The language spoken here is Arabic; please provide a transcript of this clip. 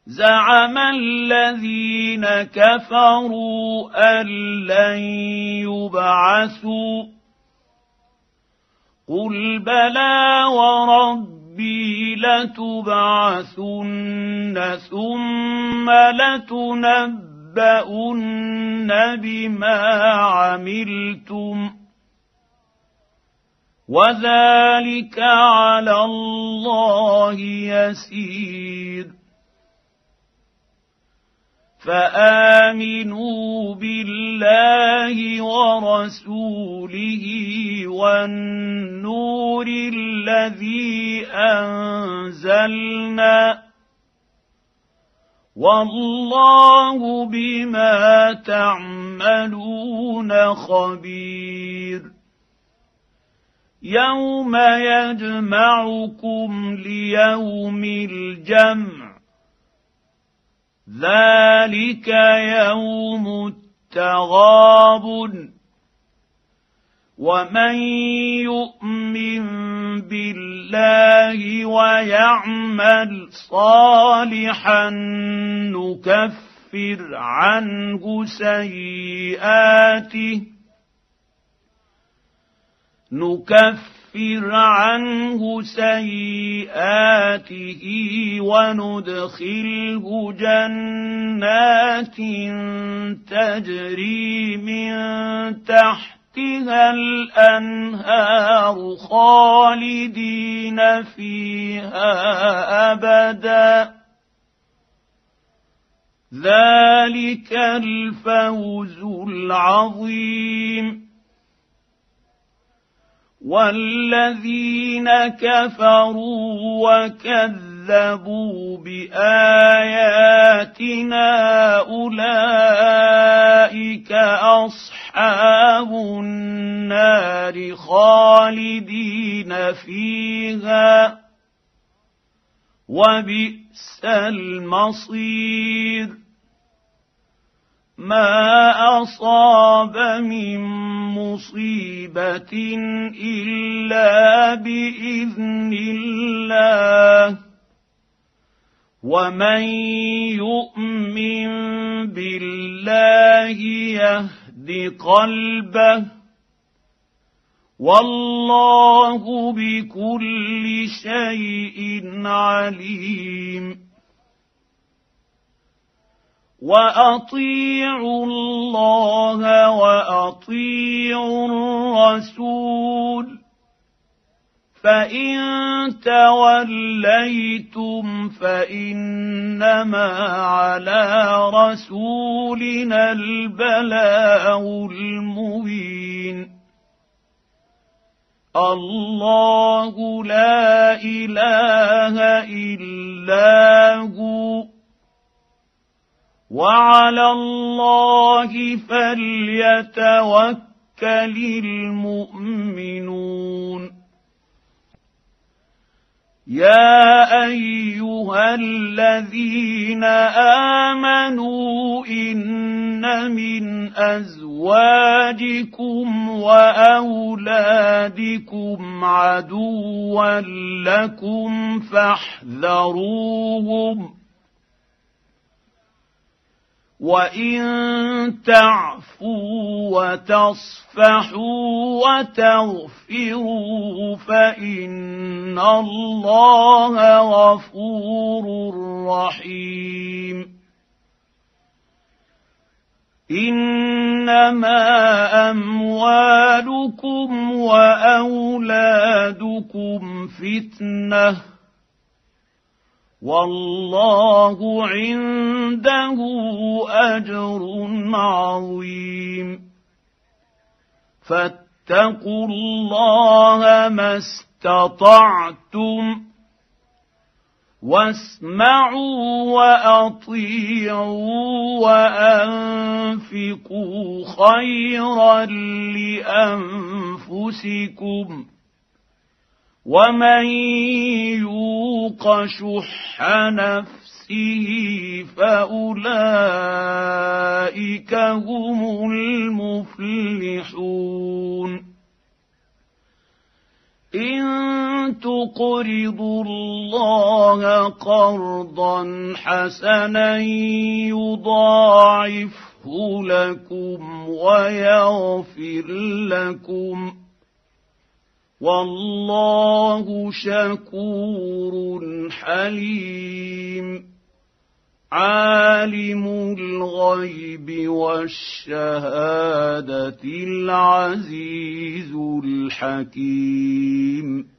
زعم الذين كفروا أن لن يبعثوا قل بلى وربي لتبعثن ثم لتنبؤن بما عملتم وذلك على الله يسير فآمنوا بالله ورسوله والنور الذي أنزلنا والله بما تعملون خبير يوم يجمعكم ليوم الجمع ذلك يوم التغابن ومن يؤمن بالله ويعمل صالحا نكفر عنه سيئاته وندخله جنات تجري من تحتها الأنهار خالدين فيها أبدا ذلك الفوز العظيم والذين كفروا وكذبوا بآياتنا أولئك أصحاب النار خالدين فيها وبئس المصير ما أصاب من مصيبة إلا بإذن الله ومن يؤمن بالله يهد قلبه والله بكل شيء عليم وأطيعوا الله وأطيعوا الرسول فإن توليتم فإنما على رسولنا البلاغ المبين الله لا إله إلا هو وعلى الله فليتوكل المؤمنون يا أيها الذين آمنوا إن من أزواجكم وأولادكم عدوا لكم فاحذروهم وإن تعفوا وتصفحوا وتغفروا فإن الله غفور رحيم إنما أموالكم وأولادكم فتنة والله عنده أجر عظيم فاتقوا الله ما استطعتم واسمعوا وأطيعوا وأنفقوا خيرا لأنفسكم ومن يوق شح نفسه فأولئك هم المفلحون إن تقرضوا الله قرضا حسنا يضاعفه لكم ويغفر لكم والله شكور حليم عالم الغيب والشهادة العزيز الحكيم